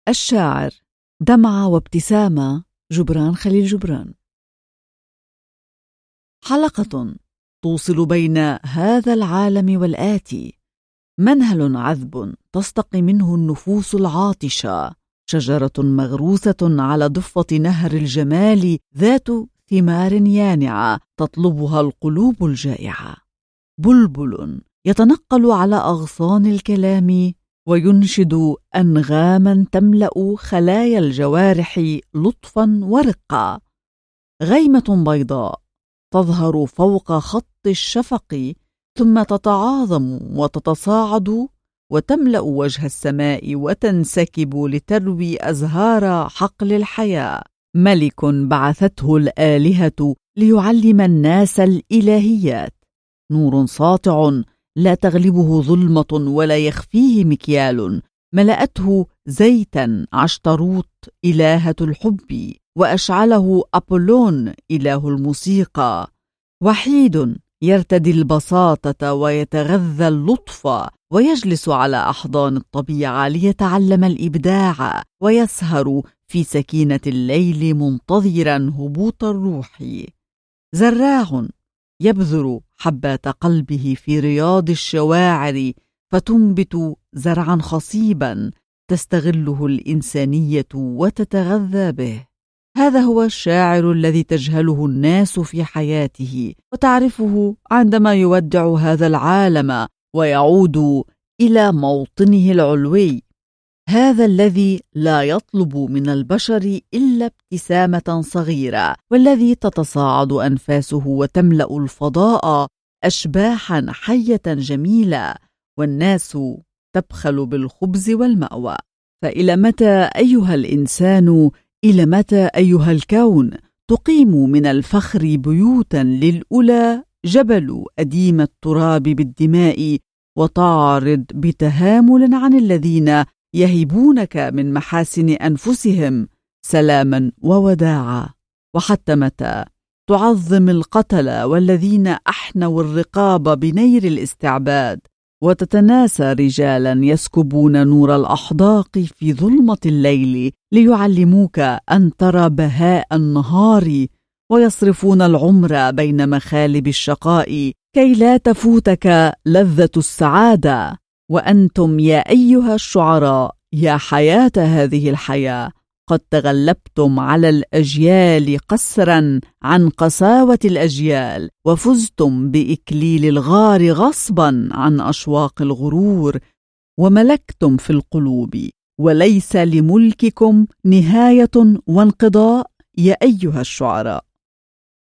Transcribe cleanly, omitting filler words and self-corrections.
الشاعر دمعة وابتسامة جبران خليل جبران. حلقة توصل بين هذا العالم والآتي، منهل عذب تستقي منه النفوس العاطشة، شجرة مغروسة على ضفة نهر الجمال ذات ثمار يانعة تطلبها القلوب الجائعة، بلبل يتنقل على أغصان الكلام وينشد أنغاما تملأ خلايا الجوارح لطفا ورقة، غيمة بيضاء تظهر فوق خط الشفق ثم تتعاظم وتتصاعد وتملأ وجه السماء وتنسكب لتروي أزهار حقل الحياة، ملك بعثته الآلهة ليعلم الناس الإلهيات، نور ساطع لا تغلبه ظلمة ولا يخفيه مكيال، ملأته زيتا عشتروت إلهة الحب، وأشعله أبولون إله الموسيقى، وحيد يرتدي البساطة ويتغذى اللطف، ويجلس على أحضان الطبيعة ليتعلم الإبداع، ويسهر في سكينة الليل منتظرا هبوط الروح، زراع يبذر حبات قلبه في رياض الشواعر فتنبت زرعا خصيبا تستغله الإنسانية وتتغذى به. هذا هو الشاعر الذي تجهله الناس في حياته وتعرفه عندما يودع هذا العالم ويعود إلى موطنه العلوي، هذا الذي لا يطلب من البشر إلا ابتسامة صغيرة، والذي تتصاعد أنفاسه وتملأ الفضاء أشباحا حية جميلة، والناس تبخل بالخبز والمأوى. فإلى متى أيها الإنسان، إلى متى أيها الكون تقيم من الفخر بيوتا للأولى جبل أديم التراب بالدماء، وتعرض بتهامل عن الذين يهبونك من محاسن أنفسهم سلاما ووداعا؟ وحتى متى تعظم القتل والذين أحنوا الرقاب بنير الاستعباد، وتتناسى رجالا يسكبون نور الأحداق في ظلمة الليل ليعلموك أن ترى بهاء النهار، ويصرفون العمر بين مخالب الشقاء كي لا تفوتك لذة السعادة؟ وأنتم يا أيها الشعراء يا حياة هذه الحياة قد تغلبتم على الأجيال قسرا عن قساوة الأجيال، وفزتم بإكليل الغار غصبا عن أشواق الغرور، وملكتم في القلوب وليس لملككم نهاية وانقضاء يا أيها الشعراء.